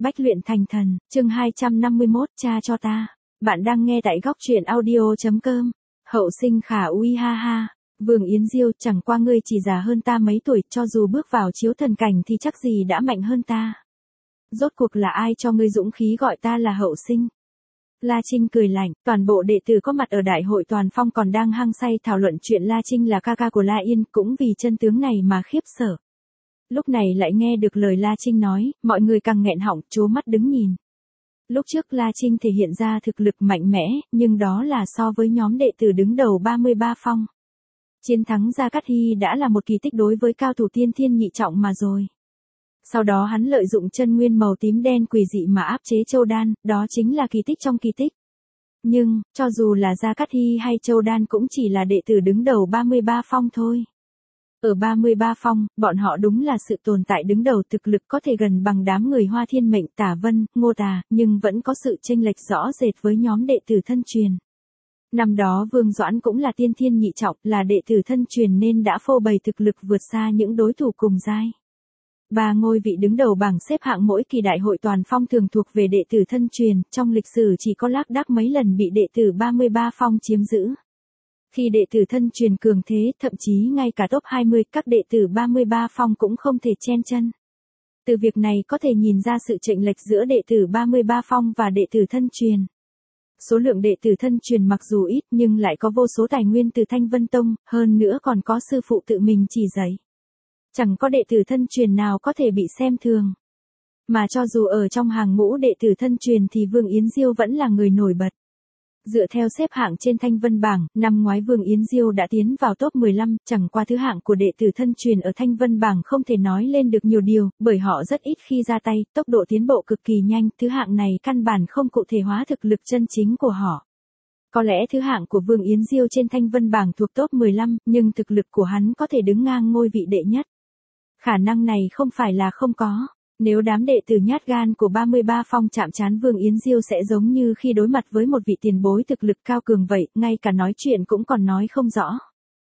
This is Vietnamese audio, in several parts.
Bách luyện thành thần, chương 251, cha cho ta. Bạn đang nghe tại góc truyện audio.com. Hậu sinh khả uy ha ha. Vương Yến Diêu, chẳng qua ngươi chỉ già hơn ta mấy tuổi, cho dù bước vào chiếu thần cảnh thì chắc gì đã mạnh hơn ta. Rốt cuộc là ai cho ngươi dũng khí gọi ta là hậu sinh? La Trinh cười lạnh, toàn bộ đệ tử có mặt ở đại hội toàn phong còn đang hăng say thảo luận chuyện La Trinh là ca ca của La Yên, cũng vì chân tướng này mà khiếp sợ. Lúc này lại nghe được lời La Trinh nói, mọi người càng nghẹn họng, trố mắt đứng nhìn. Lúc trước La Trinh thể hiện ra thực lực mạnh mẽ, nhưng đó là so với nhóm đệ tử đứng đầu 33 phong. Chiến thắng Gia Cát Hy đã là một kỳ tích đối với cao thủ tiên thiên nhị trọng mà rồi. Sau đó hắn lợi dụng chân nguyên màu tím đen quỷ dị mà áp chế Châu Đan, đó chính là kỳ tích trong kỳ tích. Nhưng, cho dù là Gia Cát Hy hay Châu Đan cũng chỉ là đệ tử đứng đầu 33 phong thôi. Ở 33 phong, bọn họ đúng là sự tồn tại đứng đầu, thực lực có thể gần bằng đám người Hoa Thiên Mệnh, Tả Vân, Ngô Tà, nhưng vẫn có sự chênh lệch rõ rệt với nhóm đệ tử thân truyền. Năm đó Vương Doãn cũng là tiên thiên nhị trọng, là đệ tử thân truyền nên đã phô bày thực lực vượt xa những đối thủ cùng giai. Ba ngôi vị đứng đầu bảng xếp hạng mỗi kỳ đại hội toàn phong thường thuộc về đệ tử thân truyền, trong lịch sử chỉ có lác đác mấy lần bị đệ tử 33 phong chiếm giữ. Khi đệ tử thân truyền cường thế, thậm chí ngay cả top 20, các đệ tử 33 phong cũng không thể chen chân. Từ việc này có thể nhìn ra sự chênh lệch giữa đệ tử 33 phong và đệ tử thân truyền. Số lượng đệ tử thân truyền mặc dù ít nhưng lại có vô số tài nguyên từ Thanh Vân Tông, hơn nữa còn có sư phụ tự mình chỉ dạy. Chẳng có đệ tử thân truyền nào có thể bị xem thường. Mà cho dù ở trong hàng ngũ đệ tử thân truyền thì Vương Yến Diêu vẫn là người nổi bật. Dựa theo xếp hạng trên Thanh Vân bảng, năm ngoái Vương Yến Diêu đã tiến vào top 15, chẳng qua thứ hạng của đệ tử thân truyền ở Thanh Vân bảng không thể nói lên được nhiều điều, bởi họ rất ít khi ra tay, tốc độ tiến bộ cực kỳ nhanh, thứ hạng này căn bản không cụ thể hóa thực lực chân chính của họ. Có lẽ thứ hạng của Vương Yến Diêu trên Thanh Vân bảng thuộc top 15, nhưng thực lực của hắn có thể đứng ngang ngôi vị đệ nhất. Khả năng này không phải là không có. Nếu đám đệ tử nhát gan của 33 phong chạm trán Vương Yến Diêu sẽ giống như khi đối mặt với một vị tiền bối thực lực cao cường vậy, ngay cả nói chuyện cũng còn nói không rõ.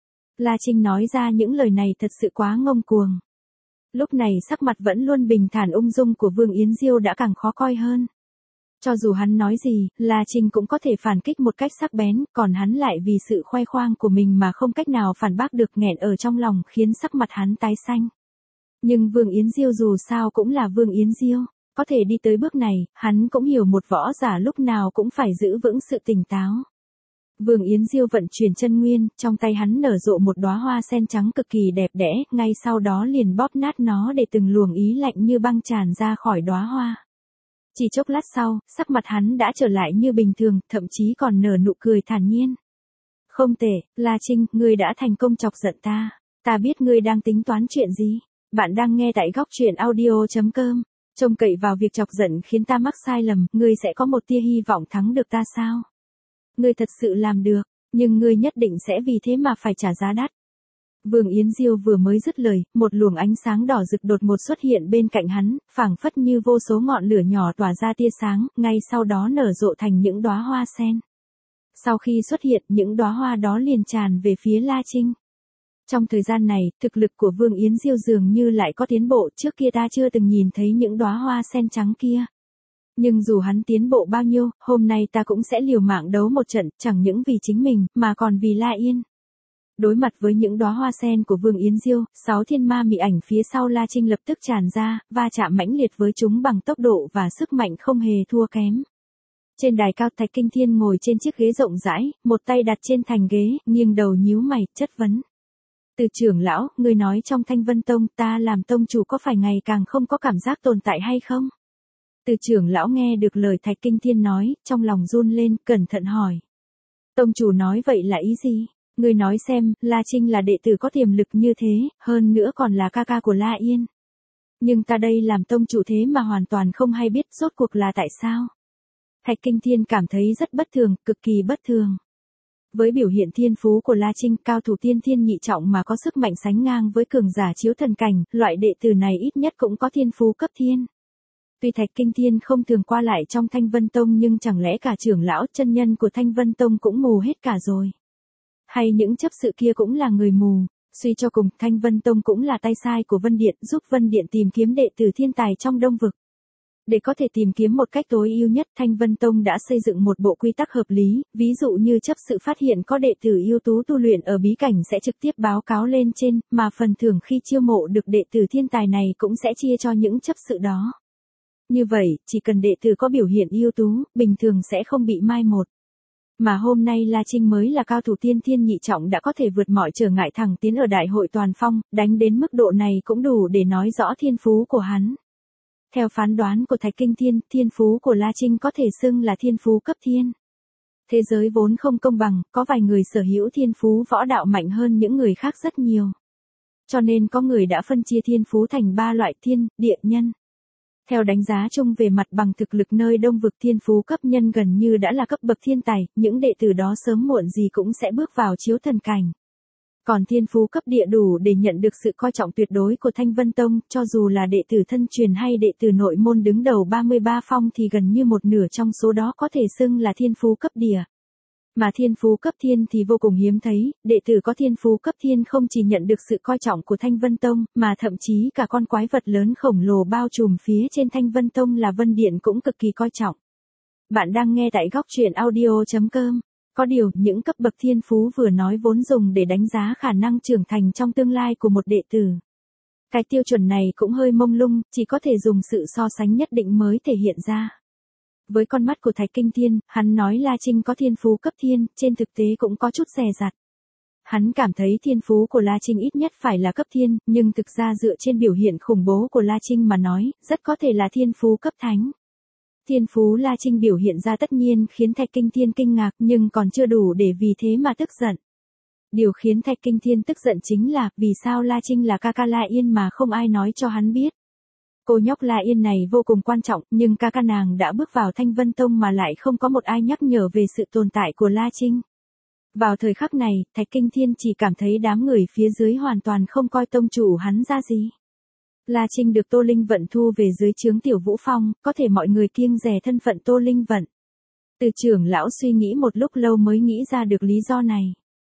La Trinh nói ra những lời này thật sự quá ngông cuồng. Lúc này sắc mặt vẫn luôn bình thản ung dung của Vương Yến Diêu đã càng khó coi hơn. Cho dù hắn nói gì, La Trinh cũng có thể phản kích một cách sắc bén, còn hắn lại vì sự khoe khoang của mình mà không cách nào phản bác được, nghẹn ở trong lòng khiến sắc mặt hắn tái xanh. Nhưng Vương Yến Diêu dù sao cũng là Vương Yến Diêu, có thể đi tới bước này, hắn cũng hiểu một võ giả lúc nào cũng phải giữ vững sự tỉnh táo. Vương Yến Diêu vận chuyển chân nguyên, trong tay hắn nở rộ một đóa hoa sen trắng cực kỳ đẹp đẽ, ngay sau đó liền bóp nát nó để từng luồng ý lạnh như băng tràn ra khỏi đóa hoa. Chỉ chốc lát sau, sắc mặt hắn đã trở lại như bình thường, thậm chí còn nở nụ cười thản nhiên. Không tệ, La Trinh, ngươi đã thành công chọc giận ta. Ta biết ngươi đang tính toán chuyện gì. Bạn đang nghe tại góc truyện audio.com. Trông cậy vào việc chọc giận khiến ta mắc sai lầm, ngươi sẽ có một tia hy vọng thắng được ta sao? Ngươi thật sự làm được, nhưng ngươi nhất định sẽ vì thế mà phải trả giá đắt. Vương Yến Diêu vừa mới dứt lời, một luồng ánh sáng đỏ rực đột ngột xuất hiện bên cạnh hắn, phảng phất như vô số ngọn lửa nhỏ tỏa ra tia sáng, ngay sau đó nở rộ thành những đóa hoa sen. Sau khi xuất hiện, những đóa hoa đó liền tràn về phía La Trinh. Trong thời gian này, thực lực của Vương Yến Diêu dường như lại có tiến bộ, trước kia ta chưa từng nhìn thấy những đóa hoa sen trắng kia. Nhưng dù hắn tiến bộ bao nhiêu, hôm nay ta cũng sẽ liều mạng đấu một trận, chẳng những vì chính mình, mà còn vì La Yên. Đối mặt với những đóa hoa sen của Vương Yến Diêu, 6 thiên ma mị ảnh phía sau La Trinh lập tức tràn ra, va chạm mãnh liệt với chúng bằng tốc độ và sức mạnh không hề thua kém. Trên đài cao, Thạch Kinh Thiên ngồi trên chiếc ghế rộng rãi, một tay đặt trên thành ghế, nghiêng đầu nhíu mày, chất vấn. Từ trưởng lão, ngươi nói trong Thanh Vân Tông ta làm tông chủ có phải ngày càng không có cảm giác tồn tại hay không? Từ trưởng lão nghe được lời Thạch Kinh Thiên nói, trong lòng run lên, cẩn thận hỏi. Tông chủ nói vậy là ý gì? Ngươi nói xem, La Trinh là đệ tử có tiềm lực như thế, hơn nữa còn là ca ca của La Yên. Nhưng ta đây làm tông chủ thế mà hoàn toàn không hay biết rốt cuộc là tại sao? Thạch Kinh Thiên cảm thấy rất bất thường, cực kỳ bất thường. Với biểu hiện thiên phú của La Trinh, cao thủ tiên thiên nhị trọng mà có sức mạnh sánh ngang với cường giả chiếu thần cảnh, loại đệ tử này ít nhất cũng có thiên phú cấp thiên. Tuy Thạch Kinh Thiên không thường qua lại trong Thanh Vân Tông nhưng chẳng lẽ cả trưởng lão chân nhân của Thanh Vân Tông cũng mù hết cả rồi? Hay những chấp sự kia cũng là người mù? Suy cho cùng, Thanh Vân Tông cũng là tay sai của Vân Điện, giúp Vân Điện tìm kiếm đệ tử thiên tài trong Đông Vực. Để có thể tìm kiếm một cách tối ưu nhất, Thanh Vân Tông đã xây dựng một bộ quy tắc hợp lý, ví dụ như chấp sự phát hiện có đệ tử ưu tú tu luyện ở bí cảnh sẽ trực tiếp báo cáo lên trên, mà phần thưởng khi chiêu mộ được đệ tử thiên tài này cũng sẽ chia cho những chấp sự đó. Như vậy, chỉ cần đệ tử có biểu hiện ưu tú, bình thường sẽ không bị mai một. Mà hôm nay La Trinh mới là cao thủ tiên thiên nhị trọng đã có thể vượt mọi trở ngại thẳng tiến ở đại hội toàn phong, đánh đến mức độ này cũng đủ để nói rõ thiên phú của hắn. Theo phán đoán của Thạch Kinh Thiên, thiên phú của La Trinh có thể xưng là thiên phú cấp thiên. Thế giới vốn không công bằng, có vài người sở hữu thiên phú võ đạo mạnh hơn những người khác rất nhiều. Cho nên có người đã phân chia thiên phú thành 3 loại: thiên, địa, nhân. Theo đánh giá chung về mặt bằng thực lực nơi Đông vực, thiên phú cấp nhân gần như đã là cấp bậc thiên tài, những đệ tử đó sớm muộn gì cũng sẽ bước vào chiếu thần cảnh. Còn thiên phú cấp địa đủ để nhận được sự coi trọng tuyệt đối của Thanh Vân Tông, cho dù là đệ tử thân truyền hay đệ tử nội môn đứng đầu 33 phong thì gần như một nửa trong số đó có thể xưng là thiên phú cấp địa. Mà thiên phú cấp thiên thì vô cùng hiếm thấy, đệ tử có thiên phú cấp thiên không chỉ nhận được sự coi trọng của Thanh Vân Tông, mà thậm chí cả con quái vật lớn khổng lồ bao trùm phía trên Thanh Vân Tông là Vân Điện cũng cực kỳ coi trọng. Bạn đang nghe tại góc truyện audio.com. Có điều, những cấp bậc thiên phú vừa nói vốn dùng để đánh giá khả năng trưởng thành trong tương lai của một đệ tử. Cái tiêu chuẩn này cũng hơi mông lung, chỉ có thể dùng sự so sánh nhất định mới thể hiện ra. Với con mắt của Thạch Kinh Thiên, hắn nói La Trinh có thiên phú cấp thiên, trên thực tế cũng có chút dè dặt. Hắn cảm thấy thiên phú của La Trinh ít nhất phải là cấp thiên, nhưng thực ra dựa trên biểu hiện khủng bố của La Trinh mà nói, rất có thể là thiên phú cấp thánh. Thiên phú La Trinh biểu hiện ra tất nhiên khiến Thạch Kinh Thiên kinh ngạc, nhưng còn chưa đủ để vì thế mà tức giận. Điều khiến Thạch Kinh Thiên tức giận chính là, vì sao La Trinh là ca ca La Yên mà không ai nói cho hắn biết. Cô nhóc La Yên này vô cùng quan trọng, nhưng ca ca nàng đã bước vào Thanh Vân Tông mà lại không có một ai nhắc nhở về sự tồn tại của La Trinh. Vào thời khắc này, Thạch Kinh Thiên chỉ cảm thấy đám người phía dưới hoàn toàn không coi tông chủ hắn ra gì. La Trinh được Tô Linh Vận thu về dưới trướng Tiểu Vũ Phong, có thể mọi người kiêng dè thân phận Tô Linh Vận. Từ trưởng lão suy nghĩ một lúc lâu mới nghĩ ra được lý do này.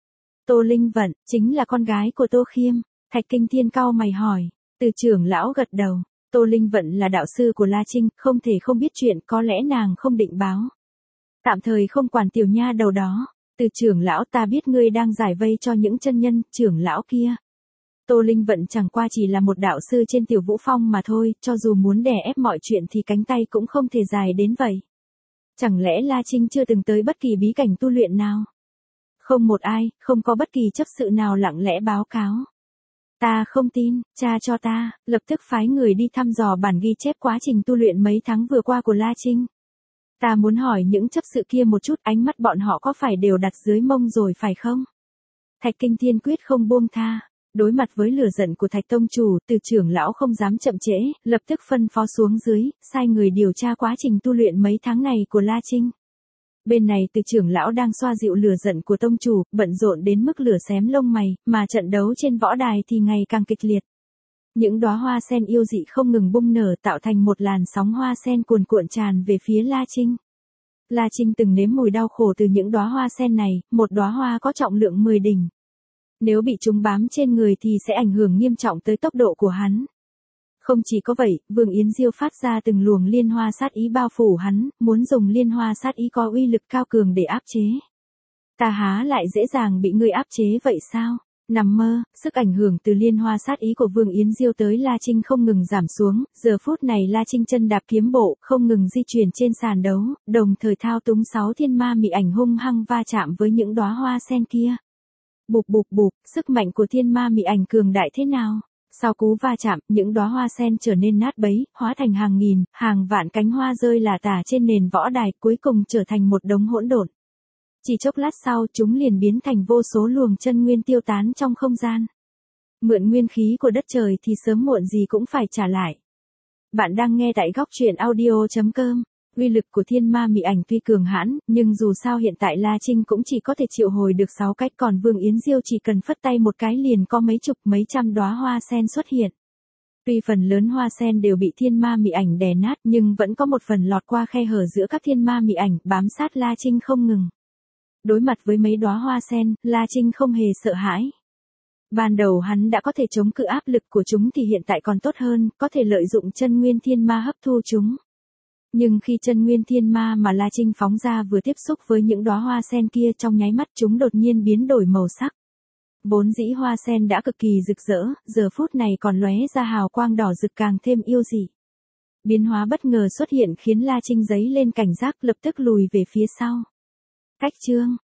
Tô Linh Vận, chính là con gái của Tô Khiêm. Thạch Kinh Thiên cau mày hỏi. Từ trưởng lão gật đầu. Tô Linh Vận là đạo sư của La Trinh, không thể không biết chuyện, có lẽ nàng không định báo. Tạm thời không quản tiểu nha đầu đó. Từ trưởng lão, ta biết ngươi đang giải vây cho những chân nhân, trưởng lão kia. Tô Linh Vận chẳng qua chỉ là một đạo sư trên Tiểu Vũ Phong mà thôi, cho dù muốn đè ép mọi chuyện thì cánh tay cũng không thể dài đến vậy. Chẳng lẽ La Trinh chưa từng tới bất kỳ bí cảnh tu luyện nào? Không một ai, không có bất kỳ chấp sự nào lặng lẽ báo cáo. Ta không tin, cha cho ta, lập tức phái người đi thăm dò bản ghi chép quá trình tu luyện mấy tháng vừa qua của La Trinh. Ta muốn hỏi những chấp sự kia một chút, ánh mắt bọn họ có phải đều đặt dưới mông rồi phải không? Thạch Kinh Thiên quyết không buông tha. Đối mặt với lửa giận của Thạch tông chủ, Từ trưởng lão không dám chậm trễ, lập tức phân phó xuống dưới, sai người điều tra quá trình tu luyện mấy tháng này của La Trinh. Bên này Từ trưởng lão đang xoa dịu lửa giận của tông chủ, bận rộn đến mức lửa xém lông mày, mà trận đấu trên võ đài thì ngày càng kịch liệt. Những đóa hoa sen yêu dị không ngừng bung nở tạo thành một làn sóng hoa sen cuồn cuộn tràn về phía La Trinh. La Trinh từng nếm mùi đau khổ từ những đóa hoa sen này, một đóa hoa có trọng lượng 10 đỉnh. Nếu bị chúng bám trên người thì sẽ ảnh hưởng nghiêm trọng tới tốc độ của hắn. Không chỉ có vậy, Vương Yến Diêu phát ra từng luồng liên hoa sát ý bao phủ hắn, muốn dùng liên hoa sát ý có uy lực cao cường để áp chế. Ta há lại dễ dàng bị ngươi áp chế vậy sao? Nằm mơ, sức ảnh hưởng từ liên hoa sát ý của Vương Yến Diêu tới La Trinh không ngừng giảm xuống, giờ phút này La Trinh chân đạp kiếm bộ, không ngừng di chuyển trên sàn đấu, đồng thời thao túng 6 thiên ma mị ảnh hung hăng va chạm với những đóa hoa sen kia. Bụp bụp bụp, sức mạnh của thiên ma mị ảnh cường đại thế nào? Sau cú va chạm, những đóa hoa sen trở nên nát bấy, hóa thành hàng nghìn, hàng vạn cánh hoa rơi lả tả trên nền võ đài, cuối cùng trở thành một đống hỗn độn. Chỉ chốc lát sau, chúng liền biến thành vô số luồng chân nguyên tiêu tán trong không gian. Mượn nguyên khí của đất trời thì sớm muộn gì cũng phải trả lại. Bạn đang nghe tại góc truyện audio.com. Uy lực của thiên ma mị ảnh tuy cường hãn, nhưng dù sao hiện tại La Trinh cũng chỉ có thể triệu hồi được 6 cách, còn Vương Yến Diêu chỉ cần phất tay một cái liền có mấy chục mấy trăm đóa hoa sen xuất hiện. Tuy phần lớn hoa sen đều bị thiên ma mị ảnh đè nát, nhưng vẫn có một phần lọt qua khe hở giữa các thiên ma mị ảnh, bám sát La Trinh không ngừng. Đối mặt với mấy đóa hoa sen, La Trinh không hề sợ hãi. Ban đầu hắn đã có thể chống cự áp lực của chúng thì hiện tại còn tốt hơn, có thể lợi dụng chân nguyên thiên ma hấp thu chúng. Nhưng khi chân nguyên thiên ma mà La Trinh phóng ra vừa tiếp xúc với những đóa hoa sen kia, trong nháy mắt chúng đột nhiên biến đổi màu sắc. Vốn dĩ hoa sen đã cực kỳ rực rỡ, giờ phút này còn lóe ra hào quang đỏ rực càng thêm yêu dị. Biến hóa bất ngờ xuất hiện khiến La Trinh giấy lên cảnh giác, lập tức lùi về phía sau. Cách chương